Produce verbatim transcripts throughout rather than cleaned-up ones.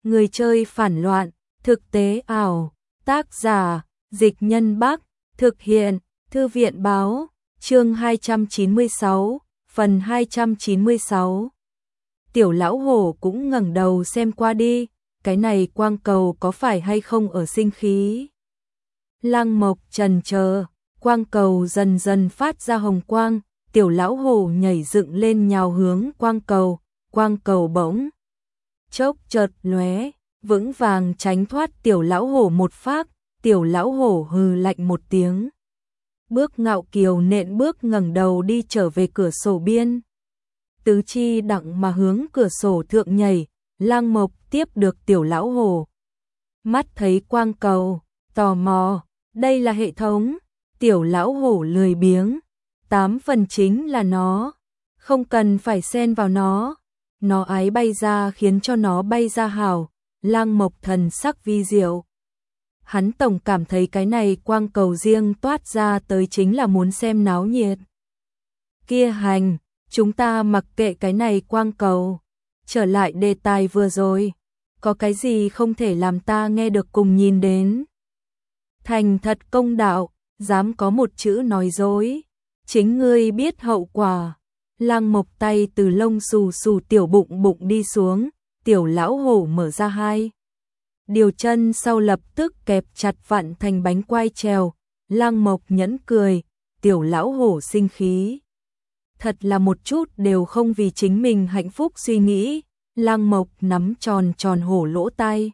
Người chơi phản loạn, thực tế ảo, tác giả, Dịch Nhân Bắc, thực hiện, Thư viện báo, chương hai trăm chín mươi sáu, phần hai trăm chín mươi sáu. Tiểu lão hổ cũng ngẩng đầu xem qua đi, cái này quang cầu có phải hay không ở sinh khí. Lăng Mộc trần chờ, quang cầu dần dần phát ra hồng quang, tiểu lão hổ nhảy dựng lên nhào hướng quang cầu, quang cầu bỗng chốc chợt lóe, vững vàng tránh thoát tiểu lão hổ một phát, tiểu lão hổ hừ lạnh một tiếng. Bước ngạo kiều nện bước ngẩng đầu đi trở về cửa sổ biên. Tứ chi đặng mà hướng cửa sổ thượng nhảy, Lăng Mộc tiếp được tiểu lão hổ. Mắt thấy quang cầu, tò mò, đây là hệ thống, tiểu lão hổ lười biếng, tám phần chính là nó, không cần phải xen vào nó. Nó ái bay ra khiến cho nó bay ra hảo, Lăng Mộc thần sắc vi diệu. Hắn tổng cảm thấy cái này quang cầu riêng toát ra tới chính là muốn xem náo nhiệt. Kia hành, chúng ta mặc kệ cái này quang cầu. Trở lại đề tài vừa rồi, có cái gì không thể làm ta nghe được cùng nhìn đến. Thành thật công đạo, dám có một chữ nói dối, chính ngươi biết hậu quả. Lăng Mộc tay từ lông xù xù tiểu bụng bụng đi xuống, tiểu lão hổ mở ra hai điều chân sau lập tức kẹp chặt vặn thành bánh quai trèo. Lăng Mộc nhẫn cười, tiểu lão hổ sinh khí. Thật là một chút đều không vì chính mình hạnh phúc suy nghĩ. Lăng Mộc nắm tròn tròn hổ lỗ tai.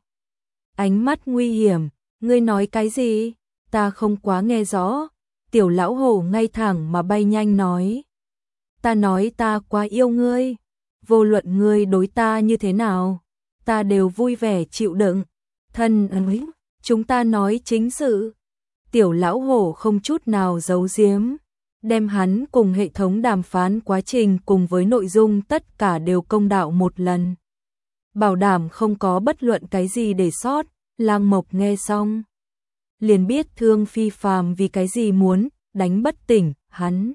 Ánh mắt nguy hiểm, ngươi nói cái gì? Ta không quá nghe rõ. Tiểu lão hổ ngay thẳng mà bay nhanh nói. Ta nói ta quá yêu ngươi. Vô luận ngươi đối ta như thế nào, ta đều vui vẻ chịu đựng. Thân ơi, chúng ta nói chính sự. Tiểu lão hổ không chút nào giấu giếm, đem hắn cùng hệ thống đàm phán quá trình cùng với nội dung tất cả đều công đạo một lần. Bảo đảm không có bất luận cái gì để sót. Lăng Mộc nghe xong liền biết Thương Phi Phàm vì cái gì muốn đánh bất tỉnh hắn.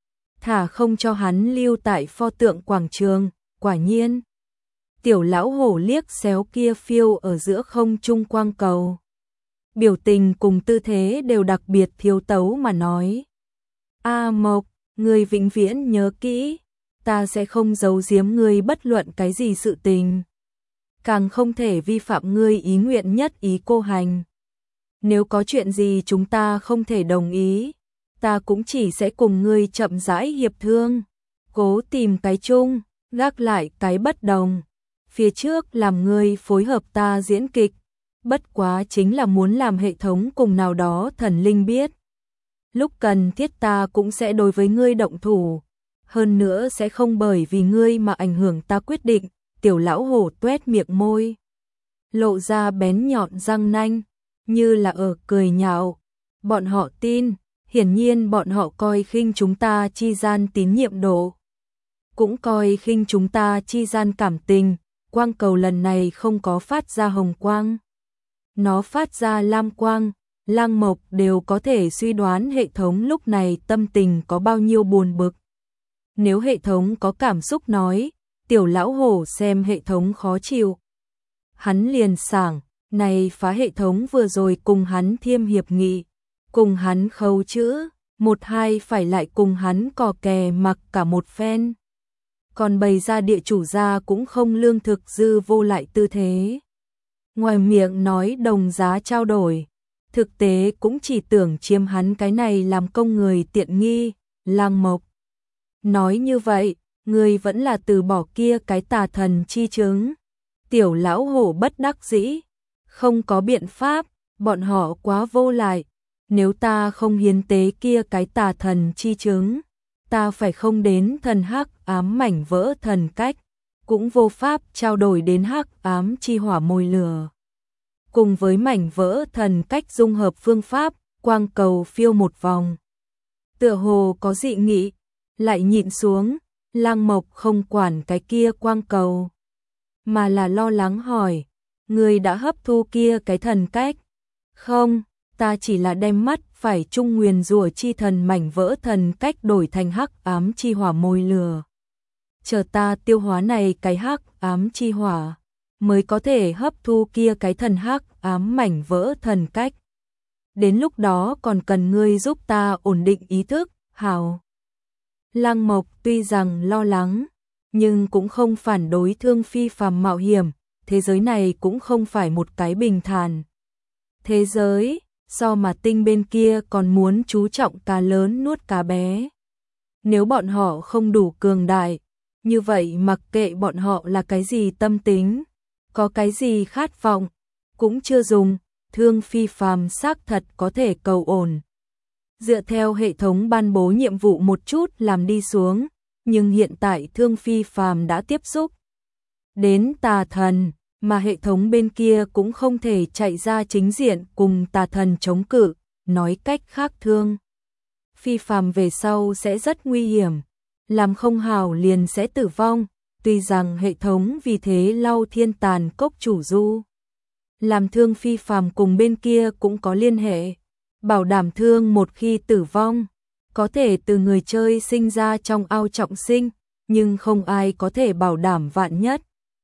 Thả không cho hắn lưu tại pho tượng quảng trường. Quả nhiên, tiểu lão hổ liếc xéo kia phiêu ở giữa không trung quang cầu. Biểu tình cùng tư thế đều đặc biệt thiếu tấu mà nói. A Mộc, ngươi vĩnh viễn nhớ kỹ, ta sẽ không giấu giếm ngươi bất luận cái gì sự tình. Càng không thể vi phạm ngươi ý nguyện nhất ý cô hành. Nếu có chuyện gì chúng ta không thể đồng ý, ta cũng chỉ sẽ cùng ngươi chậm rãi hiệp thương, cố tìm cái chung, gác lại cái bất đồng. Phía trước làm ngươi phối hợp ta diễn kịch, bất quá chính là muốn làm hệ thống cùng nào đó thần linh biết. Lúc cần thiết ta cũng sẽ đối với ngươi động thủ, hơn nữa sẽ không bởi vì ngươi mà ảnh hưởng ta quyết định. Tiểu lão hổ tuét miệng môi, lộ ra bén nhọn răng nanh, như là ở cười nhạo. Bọn họ tin, hiển nhiên bọn họ coi khinh chúng ta chi gian tín nhiệm độ, cũng coi khinh chúng ta chi gian cảm tình. Quang cầu lần này không có phát ra hồng quang, nó phát ra lam quang. Lăng Mộc đều có thể suy đoán hệ thống lúc này tâm tình có bao nhiêu buồn bực. Nếu hệ thống có cảm xúc nói, tiểu lão hổ xem hệ thống khó chịu, hắn liền sảng, này phá hệ thống vừa rồi cùng hắn thiêm hiệp nghị, cùng hắn khâu chữ, một hai phải lại cùng hắn cò kè mặc cả một phen. Còn bày ra địa chủ gia cũng không lương thực dư vô lại tư thế. Ngoài miệng nói đồng giá trao đổi, thực tế cũng chỉ tưởng chiếm hắn cái này làm công người tiện nghi. Lăng Mộc nói như vậy, ngươi vẫn là từ bỏ kia cái tà thần chi chứng. Tiểu lão hổ bất đắc dĩ, không có biện pháp, bọn họ quá vô lại. Nếu ta không hiến tế kia cái tà thần chi chứng, ta phải không đến thần hắc ám mảnh vỡ thần cách, cũng vô pháp trao đổi đến hắc ám chi hỏa mồi lửa. Cùng với mảnh vỡ thần cách dung hợp phương pháp, quang cầu phiêu một vòng, tựa hồ có dị nghị, lại nhịn xuống. Lăng Mộc không quản cái kia quang cầu, mà là lo lắng hỏi, ngươi đã hấp thu kia cái thần cách? Không, ta chỉ là đem mắt phải trung nguyền rủa chi thần mảnh vỡ thần cách đổi thành hắc ám chi hỏa mồi lửa. Chờ ta tiêu hóa này cái hắc ám chi hỏa, mới có thể hấp thu kia cái thần hắc ám mảnh vỡ thần cách. Đến lúc đó còn cần ngươi giúp ta ổn định ý thức, hảo. Lăng Mộc tuy rằng lo lắng, nhưng cũng không phản đối Thương Phi Phàm mạo hiểm, thế giới này cũng không phải một cái bình thản. Thế giới, so mà tinh bên kia còn muốn chú trọng cá lớn nuốt cá bé. Nếu bọn họ không đủ cường đại, như vậy mặc kệ bọn họ là cái gì tâm tính, có cái gì khát vọng, cũng chưa dùng, Thương Phi Phàm xác thật có thể cầu ổn. Dựa theo hệ thống ban bố nhiệm vụ một chút làm đi xuống, nhưng hiện tại Thương Phi Phàm đã tiếp xúc đến tà thần, mà hệ thống bên kia cũng không thể chạy ra chính diện cùng tà thần chống cự, nói cách khác Thương Phi Phàm về sau sẽ rất nguy hiểm, làm không hảo liền sẽ tử vong, tuy rằng hệ thống vì thế lau thiên tàn cốc chủ du. Làm Thương Phi Phàm cùng bên kia cũng có liên hệ, bảo đảm thương một khi tử vong, có thể từ người chơi sinh ra trong ao trọng sinh, nhưng không ai có thể bảo đảm vạn nhất.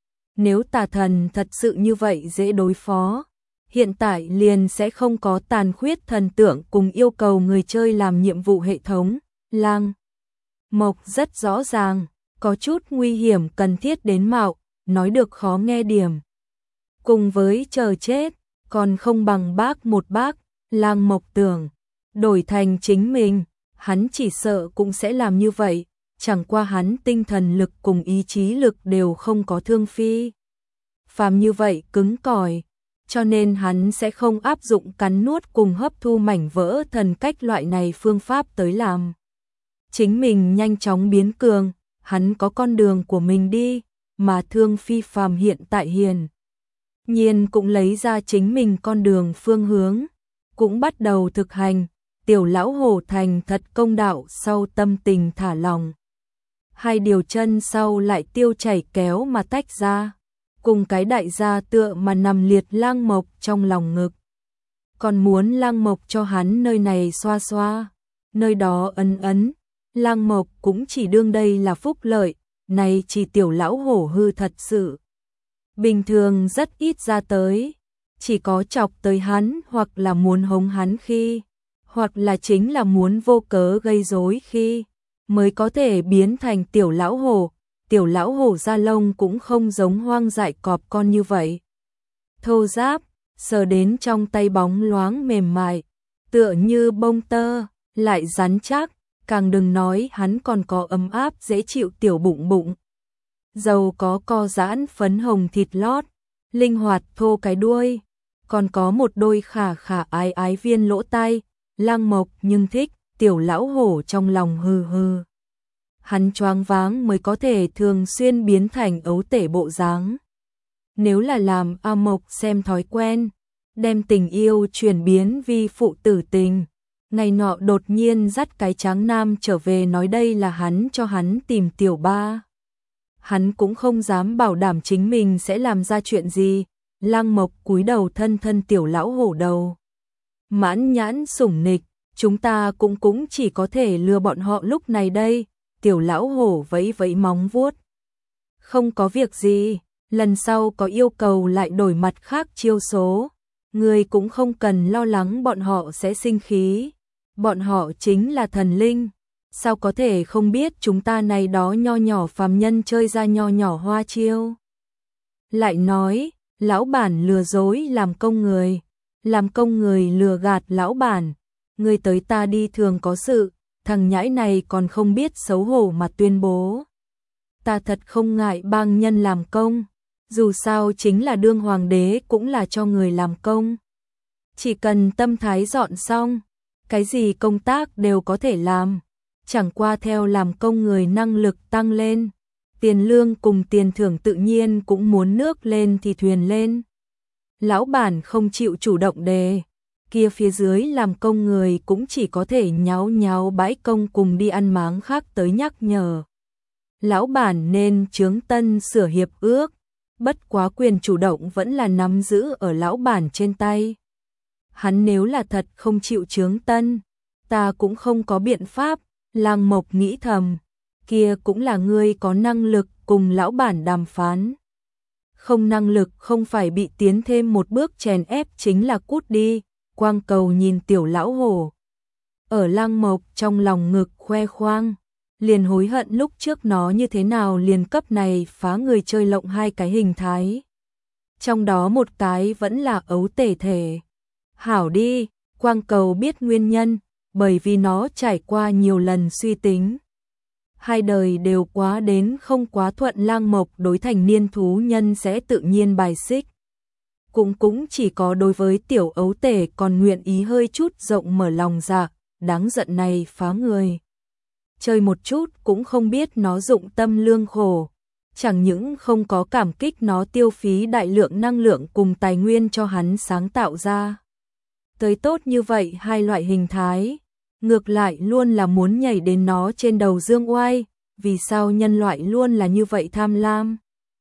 Nếu tà thần thật sự như vậy dễ đối phó, hiện tại liền sẽ không có tàn khuyết thần tượng cùng yêu cầu người chơi làm nhiệm vụ hệ thống. Lăng Mộc rất rõ ràng, có chút nguy hiểm cần thiết đến mạo, nói được khó nghe điểm. Cùng với chờ chết, còn không bằng bác một bác, Lăng Mộc tưởng, đổi thành chính mình, hắn chỉ sợ cũng sẽ làm như vậy, chẳng qua hắn tinh thần lực cùng ý chí lực đều không có Thương Phi Phàm như vậy cứng cỏi, cho nên hắn sẽ không áp dụng cắn nuốt cùng hấp thu mảnh vỡ thần cách loại này phương pháp tới làm. Chính mình nhanh chóng biến cường, hắn có con đường của mình đi, mà Thương Phi Phàm hiện tại hiền nhiên cũng lấy ra chính mình con đường phương hướng, cũng bắt đầu thực hành, tiểu lão hổ thành thật công đạo sau tâm tình thả lòng. Hai điều chân sau lại tiêu chảy kéo mà tách ra, cùng cái đại gia tựa mà nằm liệt Lăng Mộc trong lòng ngực. Còn muốn Lăng Mộc cho hắn nơi này xoa xoa, nơi đó ấn ấn, Lăng Mộc cũng chỉ đương đây là phúc lợi, này chỉ tiểu lão hổ hư thật sự. Bình thường rất ít ra tới, chỉ có chọc tới hắn hoặc là muốn hống hắn khi, hoặc là chính là muốn vô cớ gây rối khi, mới có thể biến thành tiểu lão hổ. Tiểu lão hổ da lông cũng không giống hoang dại cọp con như vậy. Thô ráp, sờ đến trong tay bóng loáng mềm mại, tựa như bông tơ, lại rắn chắc, càng đừng nói hắn còn có ấm áp dễ chịu tiểu bụng bụng. Dầu có co giãn phấn hồng thịt lót, linh hoạt thô cái đuôi, còn có một đôi khả khả ái ái viên lỗ tai, Lăng Mộc nhưng thích, tiểu lão hổ trong lòng hừ hừ. Hắn choáng váng mới có thể thường xuyên biến thành ấu tể bộ dáng. Nếu là làm A Mộc xem thói quen, đem tình yêu chuyển biến vi phụ tử tình, ngày nọ đột nhiên dắt cái tráng nam trở về nói đây là hắn cho hắn tìm tiểu ba. Hắn cũng không dám bảo đảm chính mình sẽ làm ra chuyện gì, Lăng Mộc cúi đầu thân thân tiểu lão hổ đầu. Mãn nhãn sủng nịch, chúng ta cũng cũng chỉ có thể lừa bọn họ lúc này đây. Tiểu lão hổ vẫy vẫy móng vuốt. Không có việc gì, lần sau có yêu cầu lại đổi mặt khác chiêu số. Người cũng không cần lo lắng bọn họ sẽ sinh khí. Bọn họ chính là thần linh. Sao có thể không biết chúng ta này đó nho nhỏ phàm nhân chơi ra nho nhỏ hoa chiêu. Lại nói, lão bản lừa dối làm công người. Làm công người lừa gạt lão bản. Người tới ta đi thường có sự. Thằng nhãi này còn không biết xấu hổ mà tuyên bố. Ta thật không ngại bang nhân làm công, dù sao chính là đương hoàng đế cũng là cho người làm công. Chỉ cần tâm thái dọn xong, cái gì công tác đều có thể làm, chẳng qua theo làm công người năng lực tăng lên, tiền lương cùng tiền thưởng tự nhiên cũng muốn nước lên thì thuyền lên. Lão bản không chịu chủ động đề. Kia phía dưới làm công người cũng chỉ có thể nháo nháo bãi công cùng đi ăn máng khác tới nhắc nhở. Lão bản nên chướng tân sửa hiệp ước, bất quá quyền chủ động vẫn là nắm giữ ở lão bản trên tay. Hắn nếu là thật không chịu chướng tân, ta cũng không có biện pháp, Lăng Mộc nghĩ thầm, kia cũng là ngươi có năng lực cùng lão bản đàm phán. Không năng lực không phải bị tiến thêm một bước chèn ép chính là cút đi. Quang Cầu nhìn tiểu lão hổ ở Lăng Mộc trong lòng ngực khoe khoang, liền hối hận lúc trước nó như thế nào liền cấp này phá người chơi lộng hai cái hình thái. Trong đó một cái vẫn là ấu tể thể. Hảo đi, Quang Cầu biết nguyên nhân, bởi vì nó trải qua nhiều lần suy tính. Hai đời đều quá đến không quá thuận, Lăng Mộc đối thành niên thú nhân sẽ tự nhiên bài xích. Cũng cũng chỉ có đối với tiểu ấu tể còn nguyện ý hơi chút rộng mở lòng dạ, đáng giận này phá người. Chơi một chút cũng không biết nó dụng tâm lương khổ, chẳng những không có cảm kích nó tiêu phí đại lượng năng lượng cùng tài nguyên cho hắn sáng tạo ra. Tới tốt như vậy hai loại hình thái, ngược lại luôn là muốn nhảy đến nó trên đầu dương oai, vì sao nhân loại luôn là như vậy tham lam?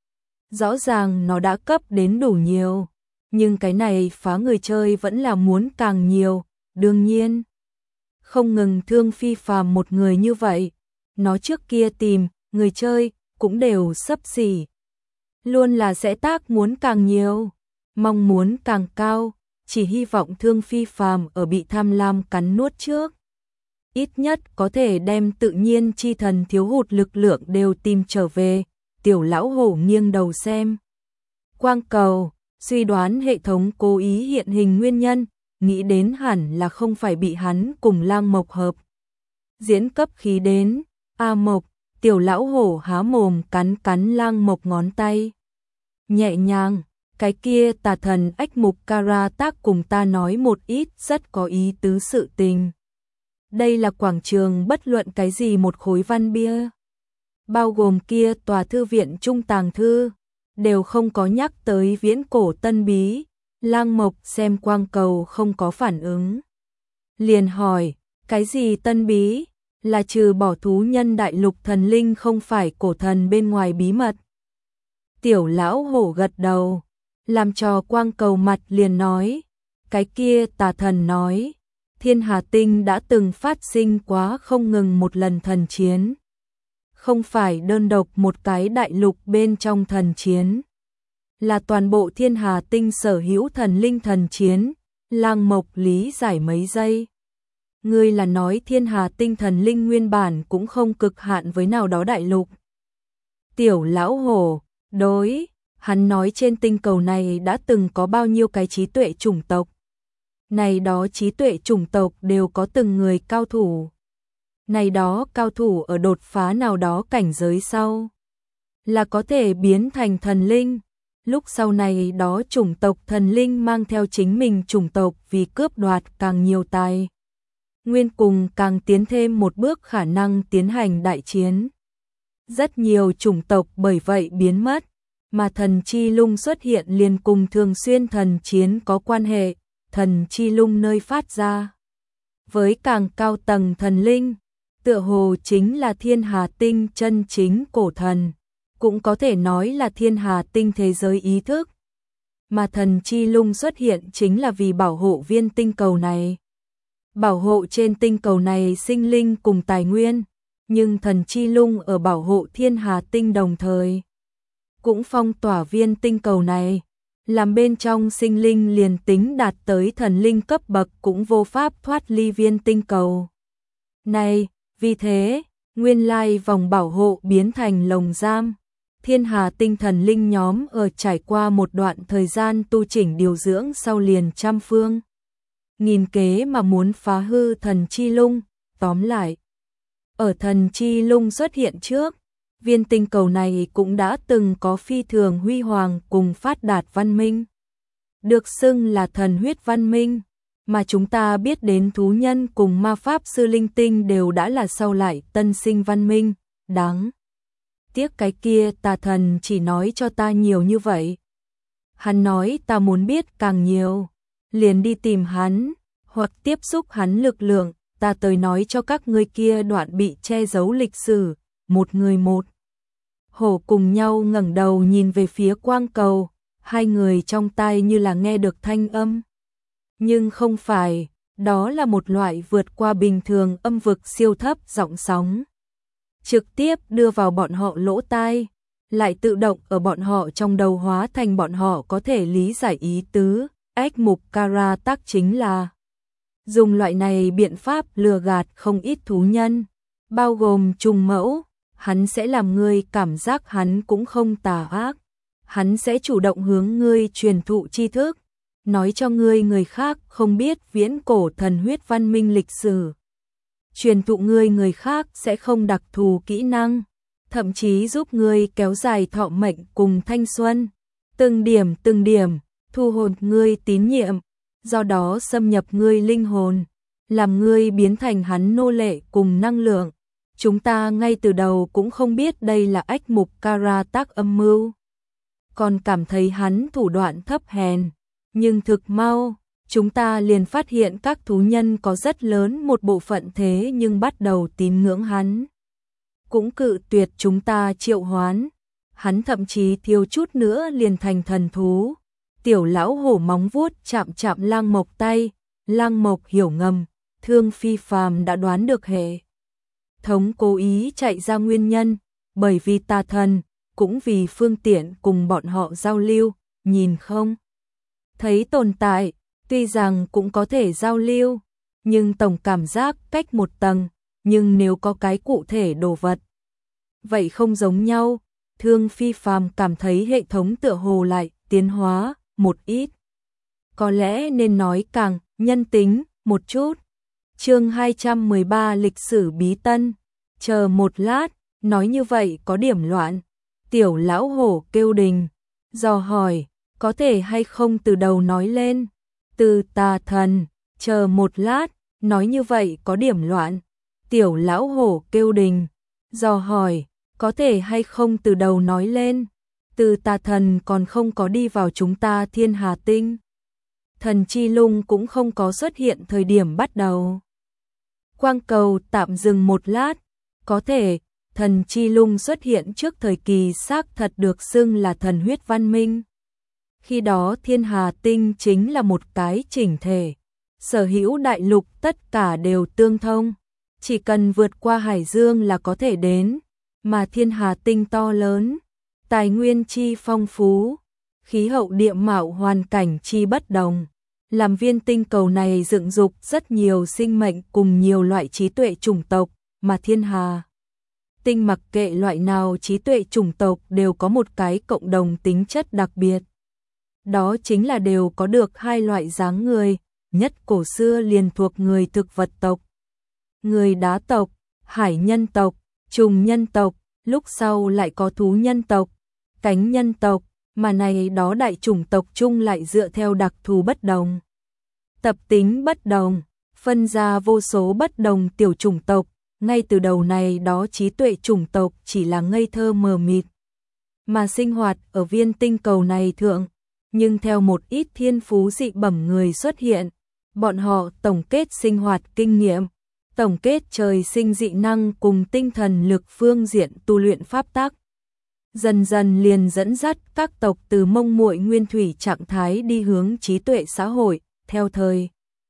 Rõ ràng nó đã cấp đến đủ nhiều, nhưng cái này phá người chơi vẫn là muốn càng nhiều, đương nhiên. Không ngừng thương phi phàm một người như vậy, nó trước kia tìm, người chơi, cũng đều xấp xỉ. Luôn là sẽ tác muốn càng nhiều, mong muốn càng cao, chỉ hy vọng thương phi phàm ở bị tham lam cắn nuốt trước. Ít nhất có thể đem tự nhiên chi thần thiếu hụt lực lượng đều tìm trở về, tiểu lão hổ nghiêng đầu xem. Quang Cầu, suy đoán hệ thống cố ý hiện hình nguyên nhân, nghĩ đến hẳn là không phải bị hắn cùng Lang Mộc hợp. Diễn cấp khí đến, A Mộc, tiểu lão hổ há mồm cắn cắn Lang Mộc ngón tay. Nhẹ nhàng, cái kia tà thần ách mục Kara tác cùng ta nói một ít rất có ý tứ sự tình. Đây là quảng trường bất luận cái gì một khối văn bia, bao gồm kia tòa thư viện trung tàng thư, đều không có nhắc tới viễn cổ tân bí. Lang Mộc xem Quang Cầu không có phản ứng, liền hỏi, cái gì tân bí, là trừ bỏ thú nhân đại lục thần linh không phải cổ thần bên ngoài bí mật. Tiểu lão hổ gật đầu, làm cho Quang Cầu mặt liền nói, cái kia tà thần nói, Thiên Hà Tinh đã từng phát sinh quá không ngừng một lần thần chiến. Không phải đơn độc một cái đại lục bên trong thần chiến, là toàn bộ Thiên Hà Tinh sở hữu thần linh thần chiến. Lang Mộc lý giải mấy giây. Ngươi là nói Thiên Hà Tinh thần linh nguyên bản cũng không cực hạn với nào đó đại lục. Tiểu lão hổ, đối, hắn nói trên tinh cầu này đã từng có bao nhiêu cái trí tuệ chủng tộc. Này đó trí tuệ chủng tộc đều có từng người cao thủ. Này đó cao thủ ở đột phá nào đó cảnh giới sau, là có thể biến thành thần linh. Lúc sau này đó chủng tộc thần linh mang theo chính mình chủng tộc vì cướp đoạt càng nhiều tài nguyên cùng càng tiến thêm một bước khả năng tiến hành đại chiến. Rất nhiều chủng tộc bởi vậy biến mất, mà thần chi lung xuất hiện liền cùng thường xuyên thần chiến có quan hệ. Thần chi lung nơi phát ra với càng cao tầng thần linh, tựa hồ chính là Thiên Hà Tinh chân chính cổ thần, cũng có thể nói là Thiên Hà Tinh thế giới ý thức. Mà thần chi lung xuất hiện chính là vì bảo hộ viên tinh cầu này, bảo hộ trên tinh cầu này sinh linh cùng tài nguyên, nhưng thần chi lung ở bảo hộ Thiên Hà Tinh đồng thời cũng phong tỏa viên tinh cầu này, làm bên trong sinh linh liền tính đạt tới thần linh cấp bậc cũng vô pháp thoát ly viên tinh cầu này. Vì thế, nguyên lai vòng bảo hộ biến thành lồng giam. Thiên Hà Tinh thần linh nhóm ở trải qua một đoạn thời gian tu chỉnh điều dưỡng sau liền trăm phương nghìn kế mà muốn phá hư thần chi lung. Tóm lại, ở thần chi lung xuất hiện trước, viên tinh cầu này cũng đã từng có phi thường huy hoàng cùng phát đạt văn minh, được xưng là thần huyết văn minh, mà chúng ta biết đến thú nhân cùng ma pháp sư linh tinh đều đã là sau lại tân sinh văn minh. Đáng tiếc cái kia tà thần chỉ nói cho ta nhiều như vậy. Hắn nói ta muốn biết càng nhiều, liền đi tìm hắn, hoặc tiếp xúc hắn lực lượng, ta tới nói cho các ngươi kia đoạn bị che giấu lịch sử. Một người một hổ cùng nhau ngẩng đầu nhìn về phía Quang Cầu, hai người trong tai như là nghe được thanh âm. Nhưng không phải, đó là một loại vượt qua bình thường âm vực siêu thấp giọng sóng, trực tiếp đưa vào bọn họ lỗ tai, lại tự động ở bọn họ trong đầu hóa thành bọn họ có thể lý giải ý tứ. Ách mục kara tác chính là dùng loại này biện pháp lừa gạt không ít thú nhân, bao gồm trùng mẫu, hắn sẽ làm ngươi cảm giác hắn cũng không tà ác. Hắn sẽ chủ động hướng ngươi truyền thụ tri thức, nói cho ngươi người khác không biết viễn cổ thần huyết văn minh lịch sử. Truyền thụ ngươi người khác sẽ không đặc thù kỹ năng, thậm chí giúp ngươi kéo dài thọ mệnh cùng thanh xuân. Từng điểm từng điểm, thu hồn ngươi tín nhiệm, do đó xâm nhập ngươi linh hồn, làm ngươi biến thành hắn nô lệ cùng năng lượng. Chúng ta ngay từ đầu cũng không biết đây là ách mục kara tác âm mưu, còn cảm thấy hắn thủ đoạn thấp hèn, nhưng thực mau, chúng ta liền phát hiện các thú nhân có rất lớn một bộ phận thế nhưng bắt đầu tín ngưỡng hắn. Cũng cự tuyệt chúng ta triệu hoán, hắn thậm chí thiếu chút nữa liền thành thần thú. Tiểu lão hổ móng vuốt chạm chạm Lang Mộc tay, Lang Mộc hiểu ngầm, Thương Phi Phàm đã đoán được hệ thống cố ý chạy ra nguyên nhân, bởi vì tà thần, cũng vì phương tiện cùng bọn họ giao lưu, nhìn không thấy tồn tại, tuy rằng cũng có thể giao lưu, nhưng tổng cảm giác cách một tầng, nhưng nếu có cái cụ thể đồ vật, vậy không giống nhau. Thương Phi Phàm cảm thấy hệ thống tựa hồ lại tiến hóa một ít, có lẽ nên nói càng nhân tính một chút. Chương hai trăm mười ba lịch sử bí tân. Chờ một lát, nói như vậy có điểm loạn. Tiểu lão hổ kêu đình, dò hỏi, có thể hay không từ đầu nói lên. Từ tà thần, chờ một lát, nói như vậy có điểm loạn. Tiểu lão hổ kêu đình, dò hỏi, có thể hay không từ đầu nói lên. Từ tà thần còn không có đi vào chúng ta Thiên Hà Tinh. Thần chi lung cũng không có xuất hiện thời điểm bắt đầu. Quang cầu tạm dừng một lát, có thể, thần chi lung xuất hiện trước thời kỳ xác thật được xưng là thần huyết văn minh. Khi đó Thiên Hà Tinh chính là một cái chỉnh thể, sở hữu đại lục tất cả đều tương thông, chỉ cần vượt qua hải dương là có thể đến, mà Thiên Hà Tinh to lớn, tài nguyên chi phong phú, khí hậu địa mạo hoàn cảnh chi bất đồng, làm viên tinh cầu này dựng dục rất nhiều sinh mệnh cùng nhiều loại trí tuệ chủng tộc, mà Thiên Hà Tinh mặc kệ loại nào trí tuệ chủng tộc đều có một cái cộng đồng tính chất đặc biệt. Đó chính là đều có được hai loại dáng người, nhất cổ xưa liền thuộc người thực vật tộc, người đá tộc, hải nhân tộc, trùng nhân tộc, lúc sau lại có thú nhân tộc, cánh nhân tộc, mà này đó đại chủng tộc chung lại dựa theo đặc thù bất đồng. Tập tính bất đồng, phân ra vô số bất đồng tiểu chủng tộc, ngay từ đầu này đó trí tuệ chủng tộc chỉ là ngây thơ mờ mịt, mà sinh hoạt ở viên tinh cầu này thượng, nhưng theo một ít thiên phú dị bẩm người xuất hiện, bọn họ tổng kết sinh hoạt kinh nghiệm, tổng kết trời sinh dị năng cùng tinh thần lực phương diện tu luyện pháp tắc. Dần dần liền dẫn dắt các tộc từ mông muội nguyên thủy trạng thái đi hướng trí tuệ xã hội, theo thời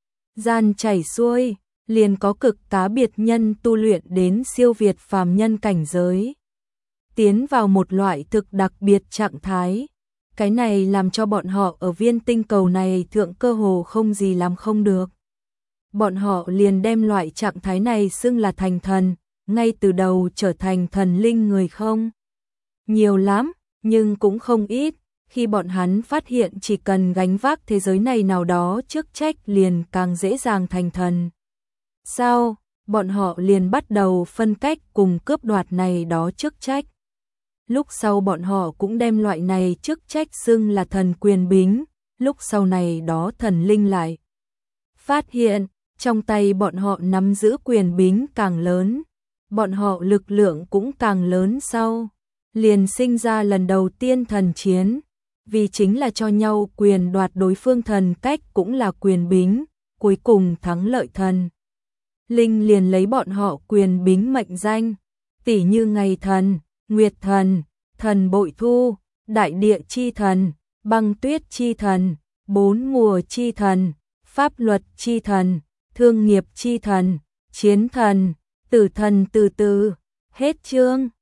gian chảy xuôi, liền có cực cá biệt nhân tu luyện đến siêu việt phàm nhân cảnh giới, tiến vào một loại thực đặc biệt trạng thái. Cái này làm cho bọn họ ở viên tinh cầu này thượng cơ hồ không gì làm không được. Bọn họ liền đem loại trạng thái này xưng là thành thần, ngay từ đầu trở thành thần linh người không nhiều lắm, nhưng cũng không ít, khi bọn hắn phát hiện chỉ cần gánh vác thế giới này nào đó chức trách liền càng dễ dàng thành thần. Sau, bọn họ liền bắt đầu phân cách cùng cướp đoạt này đó chức trách. Lúc sau bọn họ cũng đem loại này chức trách xưng là thần quyền bính, lúc sau này đó thần linh lại phát hiện, trong tay bọn họ nắm giữ quyền bính càng lớn, bọn họ lực lượng cũng càng lớn sau, liền sinh ra lần đầu tiên thần chiến, vì chính là cho nhau quyền đoạt đối phương thần cách cũng là quyền bính, cuối cùng thắng lợi thần. Linh liền lấy bọn họ quyền bính mệnh danh, tỉ như ngày thần, nguyệt thần, thần bội thu, đại địa chi thần, băng tuyết chi thần, bốn mùa chi thần, pháp luật chi thần, thương nghiệp chi thần, chiến thần, tử thần từ từ, hết chương.